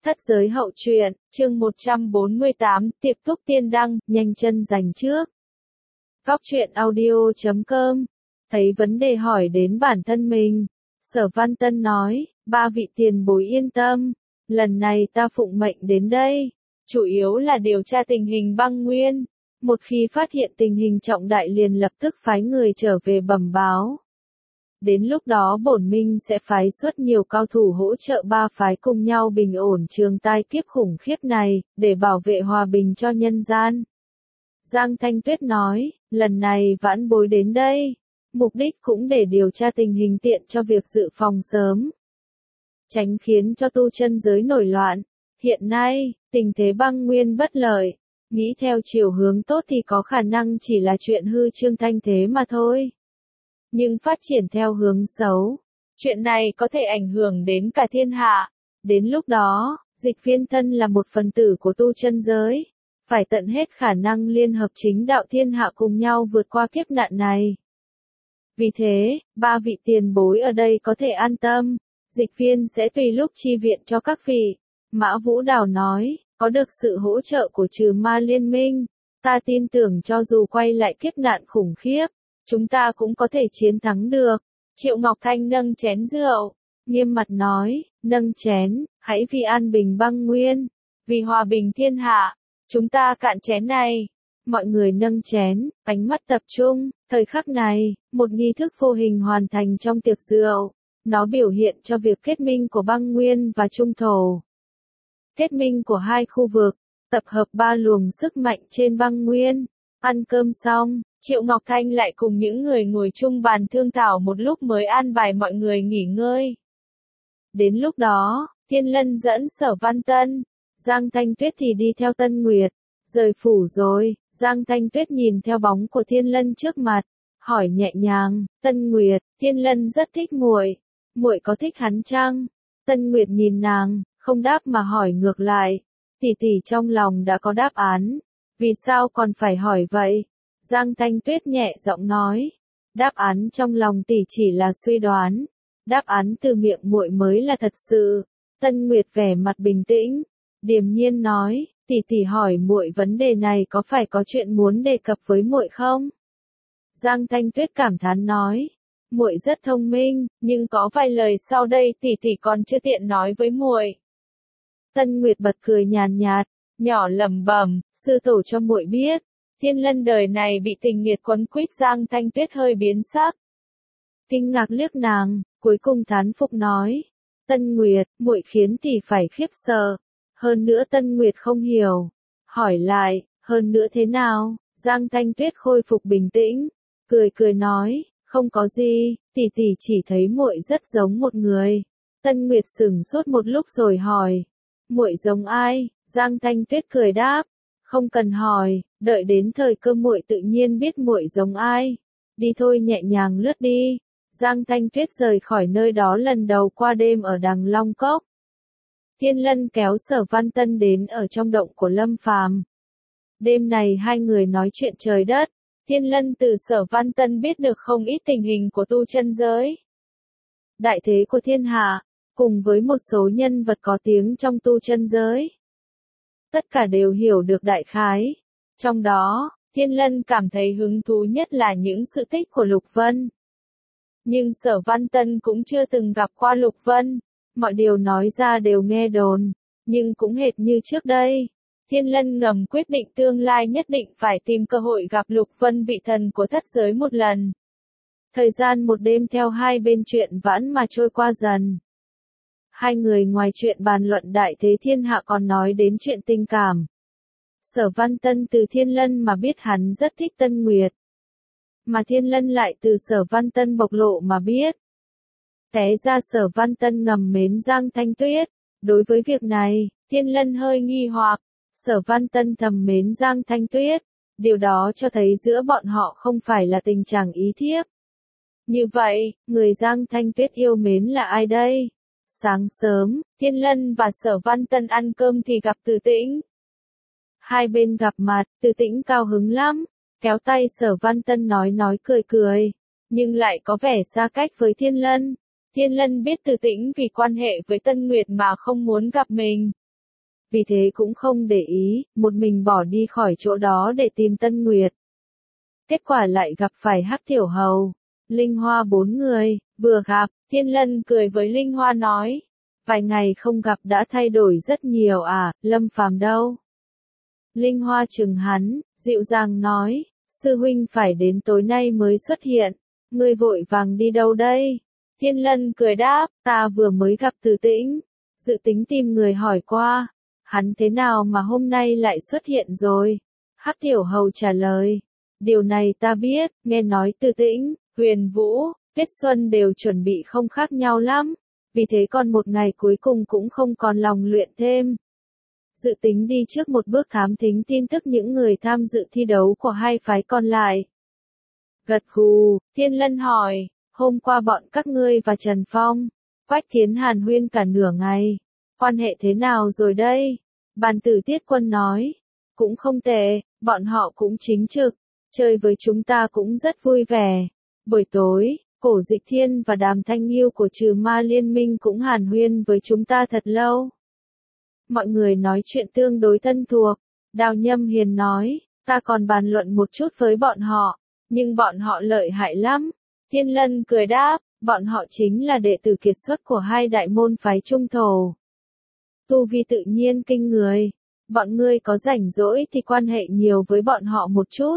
Thất giới hậu truyện, chương 148, Tiệp Túc Tiên Đăng, nhanh chân giành trước. Góc truyện audio.com. Thấy vấn đề hỏi đến bản thân mình, Sở Văn Tân nói, ba vị tiền bối yên tâm, lần này ta phụng mệnh đến đây, chủ yếu là điều tra tình hình băng nguyên. Một khi phát hiện tình hình trọng đại liền lập tức phái người trở về bẩm báo. Đến lúc đó bổn minh sẽ phái xuất nhiều cao thủ hỗ trợ ba phái cùng nhau bình ổn trường tai kiếp khủng khiếp này, để bảo vệ hòa bình cho nhân gian. Giang Thanh Tuyết nói, lần này vãn bối đến đây, mục đích cũng để điều tra tình hình tiện cho việc dự phòng sớm. Tránh khiến cho tu chân giới nổi loạn. Hiện nay, tình thế băng nguyên bất lợi, nghĩ theo chiều hướng tốt thì có khả năng chỉ là chuyện hư trương thanh thế mà thôi. Nhưng phát triển theo hướng xấu, chuyện này có thể ảnh hưởng đến cả thiên hạ. Đến lúc đó, Dịch Phiên thân là một phần tử của tu chân giới, phải tận hết khả năng liên hợp chính đạo thiên hạ cùng nhau vượt qua kiếp nạn này. Vì thế, ba vị tiền bối ở đây có thể an tâm, Dịch Phiên sẽ tùy lúc chi viện cho các vị. Mã Vũ Đào nói, có được sự hỗ trợ của Trừ Ma Liên Minh, ta tin tưởng cho dù quay lại kiếp nạn khủng khiếp, chúng ta cũng có thể chiến thắng được. Triệu Ngọc Thanh nâng chén rượu, nghiêm mặt nói, nâng chén, hãy vì an bình băng nguyên, vì hòa bình thiên hạ, chúng ta cạn chén này. Mọi người nâng chén, ánh mắt tập trung, thời khắc này, một nghi thức vô hình hoàn thành trong tiệc rượu, nó biểu hiện cho việc kết minh của băng nguyên và trung thổ. Kết minh của hai khu vực, tập hợp ba luồng sức mạnh trên băng nguyên. Ăn cơm xong, Triệu Ngọc Thanh lại cùng những người ngồi chung bàn thương thảo một lúc mới an bài mọi người nghỉ ngơi. Đến lúc đó, Thiên Lân dẫn Sở Văn Tân, Giang Thanh Tuyết thì đi theo Tân Nguyệt. Rời phủ rồi, Giang Thanh Tuyết nhìn theo bóng của Thiên Lân trước mặt, hỏi nhẹ nhàng, Tân Nguyệt, Thiên Lân rất thích muội, muội có thích hắn chăng? Tân Nguyệt nhìn nàng, không đáp mà hỏi ngược lại, tỷ tỷ trong lòng đã có đáp án, vì sao còn phải hỏi vậy? Giang Thanh Tuyết nhẹ giọng nói, đáp án trong lòng tỷ chỉ là suy đoán, đáp án từ miệng muội mới là thật sự. Tân Nguyệt vẻ mặt bình tĩnh, điềm nhiên nói, tỷ tỷ hỏi muội vấn đề này có phải có chuyện muốn đề cập với muội không? Giang Thanh Tuyết cảm thán nói, muội rất thông minh, nhưng có vài lời sau đây tỷ tỷ còn chưa tiện nói với muội. Tân Nguyệt bật cười nhàn nhạt, nhỏ lẩm bẩm, sư tổ cho muội biết, Thiên Lân đời này bị tình nghiệt quấn quýt. Giang Thanh Tuyết hơi biến sắc, kinh ngạc liếc nàng, cuối cùng thán phục nói, Tân Nguyệt, muội khiến tỷ phải khiếp sợ. Hơn nữa Tân Nguyệt không hiểu, hỏi lại, hơn nữa thế nào? Giang Thanh Tuyết khôi phục bình tĩnh, cười nói, không có gì, tỷ tỷ chỉ thấy muội rất giống một người. Tân Nguyệt sững sốt một lúc rồi hỏi, muội giống ai? Giang Thanh Tuyết cười đáp, không cần hỏi, đợi đến thời cơ muội tự nhiên biết muội giống ai. Đi thôi, nhẹ nhàng lướt đi. Giang Thanh Tuyết rời khỏi nơi đó lần đầu qua đêm ở Đằng Long Cốc. Thiên Lân kéo Sở Văn Tân đến ở trong động của Lâm Phàm. Đêm này hai người nói chuyện trời đất. Thiên Lân từ Sở Văn Tân biết được không ít tình hình của tu chân giới, đại thế của thiên hạ, cùng với một số nhân vật có tiếng trong tu chân giới. Tất cả đều hiểu được đại khái. Trong đó, Thiên Lân cảm thấy hứng thú nhất là những sự tích của Lục Vân. Nhưng Sở Văn Tân cũng chưa từng gặp qua Lục Vân. Mọi điều nói ra đều nghe đồn, nhưng cũng hệt như trước đây. Thiên Lân ngầm quyết định tương lai nhất định phải tìm cơ hội gặp Lục Vân, vị thần của thất giới một lần. Thời gian một đêm theo hai bên chuyện vãn mà trôi qua dần. Hai người ngoài chuyện bàn luận đại thế thiên hạ còn nói đến chuyện tình cảm. Sở Văn Tân từ Thiên Lân mà biết hắn rất thích Tân Nguyệt, mà Thiên Lân lại từ Sở Văn Tân bộc lộ mà biết. Té ra Sở Văn Tân ngầm mến Giang Thanh Tuyết. Đối với việc này, Thiên Lân hơi nghi hoặc. Sở Văn Tân thầm mến Giang Thanh Tuyết, điều đó cho thấy giữa bọn họ không phải là tình trạng ý thiếp. Như vậy, người Giang Thanh Tuyết yêu mến là ai đây? Sáng sớm, Thiên Lân và Sở Văn Tân ăn cơm thì gặp Từ Tĩnh. Hai bên gặp mặt, Từ Tĩnh cao hứng lắm, kéo tay Sở Văn Tân nói cười, nhưng lại có vẻ xa cách với Thiên Lân. Thiên Lân biết Từ Tĩnh vì quan hệ với Tân Nguyệt mà không muốn gặp mình. vì thế cũng không để ý, một mình bỏ đi khỏi chỗ đó để tìm Tân Nguyệt. Kết quả lại gặp phải Hắc Tiểu Hầu, Linh Hoa 4 người, vừa gặp, Thiên Lân cười với Linh Hoa nói, vài ngày không gặp đã thay đổi rất nhiều à, Lâm Phàm đâu? Linh Hoa chừng hắn, dịu dàng nói, sư huynh phải đến tối nay mới xuất hiện, ngươi vội vàng đi đâu đây? Thiên Lân cười đáp, ta vừa mới gặp Từ Tĩnh, dự tính tìm người hỏi qua, hắn thế nào mà hôm nay lại xuất hiện rồi? Hắc Tiểu Hầu trả lời, điều này ta biết, nghe nói Từ Tĩnh, Huyền Vũ, Tuyết Xuân đều chuẩn bị không khác nhau lắm, vì thế còn một ngày cuối cùng cũng không còn lòng luyện thêm. Dự tính đi trước một bước thám thính tin tức những người tham dự thi đấu của hai phái còn lại. Gật gù, Thiên Lân hỏi, hôm qua bọn các ngươi và Trần Phong, Quách Kiến hàn huyên cả nửa ngày, quan hệ thế nào rồi đây? Bàn tử Tiết Quân nói, cũng không tệ, bọn họ cũng chính trực, chơi với chúng ta cũng rất vui vẻ. Buổi tối, Cổ Dịch Thiên và Đàm Thanh Nghiêu của Trừ Ma Liên Minh cũng hàn huyên với chúng ta thật lâu. Mọi người nói chuyện tương đối thân thuộc, Đào Nhâm Hiền nói, ta còn bàn luận một chút với bọn họ, nhưng bọn họ lợi hại lắm. Thiên Lân cười đáp, bọn họ chính là đệ tử kiệt xuất của hai đại môn phái Trung Thổ. Tu vi tự nhiên kinh người, bọn ngươi có rảnh rỗi thì quan hệ nhiều với bọn họ một chút.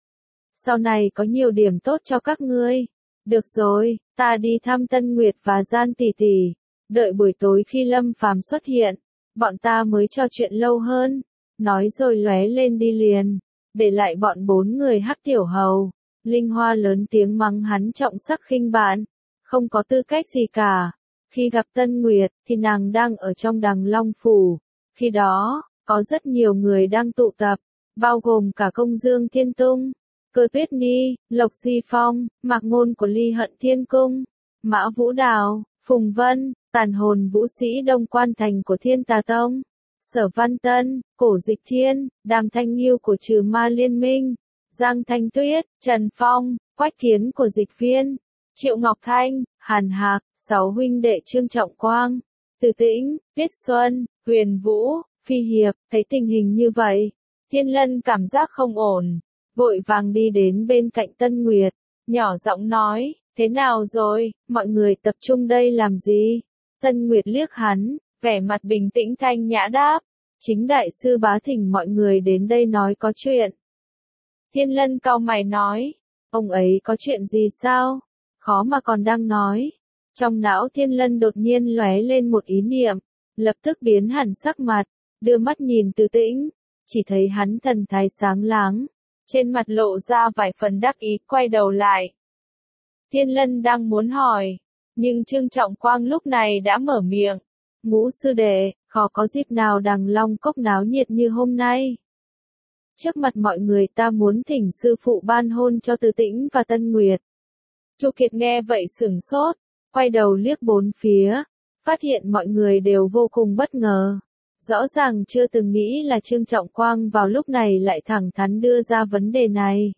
Sau này có nhiều điểm tốt cho các ngươi. Được rồi, ta đi thăm Tân Nguyệt và Gian tỷ tỷ, đợi buổi tối khi Lâm Phàm xuất hiện, bọn ta mới trò chuyện lâu hơn. Nói rồi lóe lên đi liền, để lại bọn 4 người Hắc Tiểu Hầu. Linh Hoa lớn tiếng mắng hắn trọng sắc khinh bạn, không có tư cách gì cả. Khi gặp Tân Nguyệt, thì nàng đang ở trong Đằng Long Phủ. Khi đó, có rất nhiều người đang tụ tập, bao gồm cả Công Dương Thiên Tung, Cơ Tuyết Ni, Lộc Di Phong, Mạc Ngôn của Ly Hận Thiên Cung, Mã Vũ Đào, Phùng Vân, tàn hồn vũ sĩ Đông Quan Thành của Thiên Tà Tông, Sở Văn Tân, Cổ Dịch Thiên, Đàm Thanh Nghiêu của Trừ Ma Liên Minh, Giang Thanh Tuyết, Trần Phong, Quách Kiến của Dịch Viên, Triệu Ngọc Thanh, Hàn Hạc, 6 huynh đệ Trương Trọng Quang, Từ Tĩnh, Tuyết Xuân, Huyền Vũ, Phi Hiệp. Thấy tình hình như vậy, Thiên Lân cảm giác không ổn, vội vàng đi đến bên cạnh Tân Nguyệt, nhỏ giọng nói, thế nào rồi, mọi người tập trung đây làm gì? Tân Nguyệt liếc hắn, vẻ mặt bình tĩnh thanh nhã đáp, chính đại sư bá thỉnh mọi người đến đây nói có chuyện. Thiên Lân cau mày nói, ông ấy có chuyện gì sao? Khó mà còn đang nói. Trong não Thiên Lân đột nhiên lóe lên một ý niệm, lập tức biến hẳn sắc mặt, đưa mắt nhìn Từ Tĩnh, chỉ thấy hắn thần thái sáng láng, trên mặt lộ ra vài phần đắc ý, quay đầu lại. Thiên Lân đang muốn hỏi, nhưng Trương Trọng Quang lúc này đã mở miệng, Ngũ sư đệ, khó có dịp nào Đằng Long Cốc náo nhiệt như hôm nay. Trước mặt mọi người ta muốn thỉnh sư phụ ban hôn cho Từ Tĩnh và Tân Nguyệt. Chu Kiệt nghe vậy sửng sốt, quay đầu liếc bốn phía, phát hiện mọi người đều vô cùng bất ngờ. Rõ ràng chưa từng nghĩ là Trương Trọng Quang vào lúc này lại thẳng thắn đưa ra vấn đề này.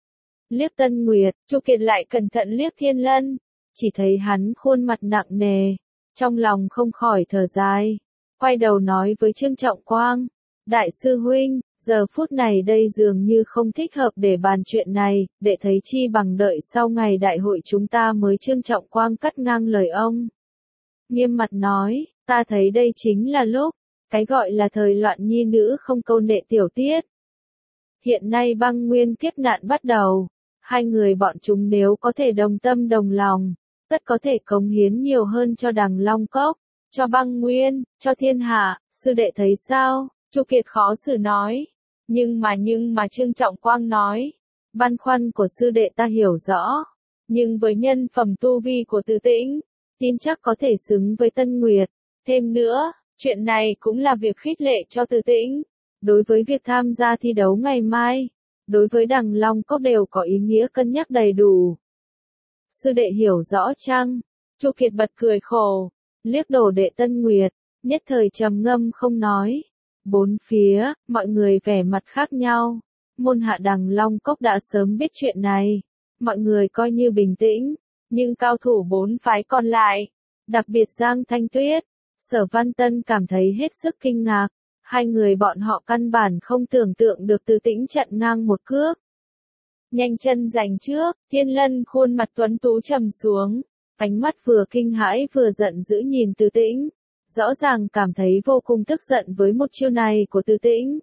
Liếc Tân Nguyệt, Chu Kiệt lại cẩn thận liếc Thiên Lân, chỉ thấy hắn khuôn mặt nặng nề, trong lòng không khỏi thở dài, quay đầu nói với Trương Trọng Quang, đại sư huynh, giờ phút này đây dường như không thích hợp để bàn chuyện này, để thấy chi bằng đợi sau ngày đại hội chúng ta mới. Trương Trọng Quang cắt ngang lời ông. Nghiêm mặt nói, ta thấy đây chính là lúc, cái gọi là thời loạn nhi nữ không câu nệ tiểu tiết. Hiện nay băng nguyên kiếp nạn bắt đầu, hai người bọn chúng nếu có thể đồng tâm đồng lòng, tất có thể cống hiến nhiều hơn cho Đằng Long Cốc, cho băng nguyên, cho thiên hạ, sư đệ thấy sao? Chu Kiệt khó xử nói, nhưng mà Trương Trọng Quang nói, băn khoăn của sư đệ ta hiểu rõ, nhưng với nhân phẩm tu vi của Từ Tĩnh, tin chắc có thể xứng với Tân Nguyệt, thêm nữa, chuyện này cũng là việc khích lệ cho Từ Tĩnh, đối với việc tham gia thi đấu ngày mai, đối với Đằng Long Cốc đều có ý nghĩa cân nhắc đầy đủ. Sư đệ hiểu rõ chăng? Chu Kiệt bật cười khổ, liếc đồ đệ Tân Nguyệt, nhất thời trầm ngâm không nói. Bốn phía, mọi người vẻ mặt khác nhau. Môn hạ Đằng Long Cốc đã sớm biết chuyện này. Mọi người coi như bình tĩnh, nhưng cao thủ bốn phái còn lại, đặc biệt Giang Thanh Tuyết, Sở Văn Tân cảm thấy hết sức kinh ngạc. Hai người bọn họ căn bản không tưởng tượng được Từ Tĩnh chặn ngang một cước. Nhanh chân giành trước, Thiên Lân khuôn mặt tuấn tú trầm xuống, ánh mắt vừa kinh hãi vừa giận dữ nhìn Từ Tĩnh, rõ ràng cảm thấy vô cùng tức giận với một chiêu này của Từ Tĩnh.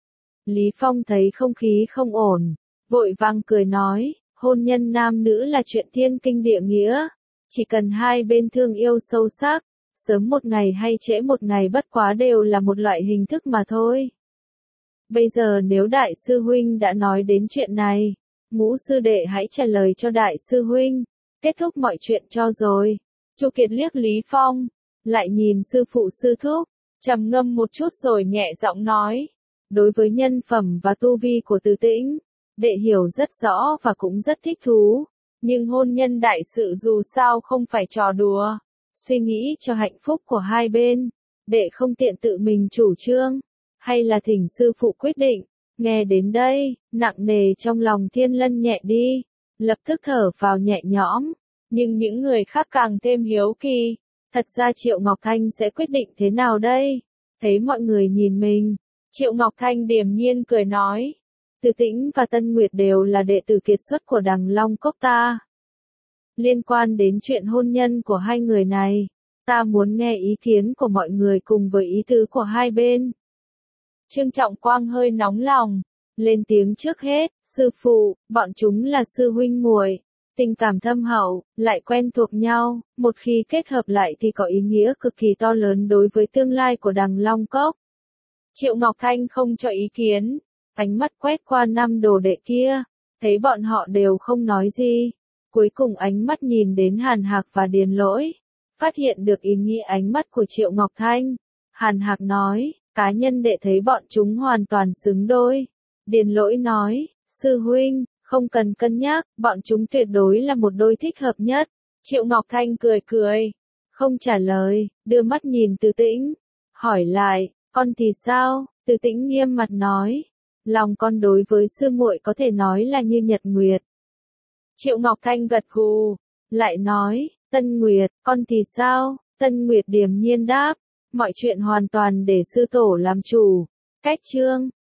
Lý Phong thấy không khí không ổn, vội vàng cười nói, hôn nhân nam nữ là chuyện thiên kinh địa nghĩa, chỉ cần hai bên thương yêu sâu sắc, sớm một ngày hay trễ một ngày bất quá đều là một loại hình thức mà thôi. Bây giờ nếu đại sư huynh đã nói đến chuyện này, Ngũ sư đệ hãy trả lời cho đại sư huynh, kết thúc mọi chuyện cho rồi. Chu Kiệt liếc Lý Phong, lại nhìn sư phụ sư thúc, trầm ngâm một chút rồi nhẹ giọng nói, đối với nhân phẩm và tu vi của Từ Tĩnh, đệ hiểu rất rõ và cũng rất thích thú, nhưng hôn nhân đại sự dù sao không phải trò đùa, suy nghĩ cho hạnh phúc của hai bên, đệ không tiện tự mình chủ trương, hay là thỉnh sư phụ quyết định. Nghe đến đây, nặng nề trong lòng Thiên Lân nhẹ đi, lập tức thở vào nhẹ nhõm, nhưng những người khác càng thêm hiếu kỳ, thật ra Triệu Ngọc Thanh sẽ quyết định thế nào đây? Thấy mọi người nhìn mình, Triệu Ngọc Thanh điềm nhiên cười nói, Từ Tĩnh và Tân Nguyệt đều là đệ tử kiệt xuất của Đằng Long Cốc ta. Liên quan đến chuyện hôn nhân của hai người này, ta muốn nghe ý kiến của mọi người cùng với ý tứ của hai bên. Trương Trọng Quang hơi nóng lòng, lên tiếng trước hết, sư phụ, bọn chúng là sư huynh muội, tình cảm thâm hậu, lại quen thuộc nhau, một khi kết hợp lại thì có ý nghĩa cực kỳ to lớn đối với tương lai của Đằng Long Cốc. Triệu Ngọc Thanh không cho ý kiến, ánh mắt quét qua năm đồ đệ kia, thấy bọn họ đều không nói gì, cuối cùng ánh mắt nhìn đến Hàn Hạc và Điền Lỗi, phát hiện được ý nghĩa ánh mắt của Triệu Ngọc Thanh. Hàn Hạc nói, cá nhân đệ thấy bọn chúng hoàn toàn xứng đôi. Điền Lỗi nói, sư huynh, không cần cân nhắc, bọn chúng tuyệt đối là một đôi thích hợp nhất. Triệu Ngọc Thanh cười cười, không trả lời, đưa mắt nhìn Từ Tĩnh, hỏi lại, con thì sao? Từ Tĩnh nghiêm mặt nói, lòng con đối với sư muội có thể nói là như nhật nguyệt. Triệu Ngọc Thanh gật gù, lại nói, Tân Nguyệt, con thì sao? Tân Nguyệt điềm nhiên đáp, mọi chuyện hoàn toàn để sư tổ làm chủ. Cách chương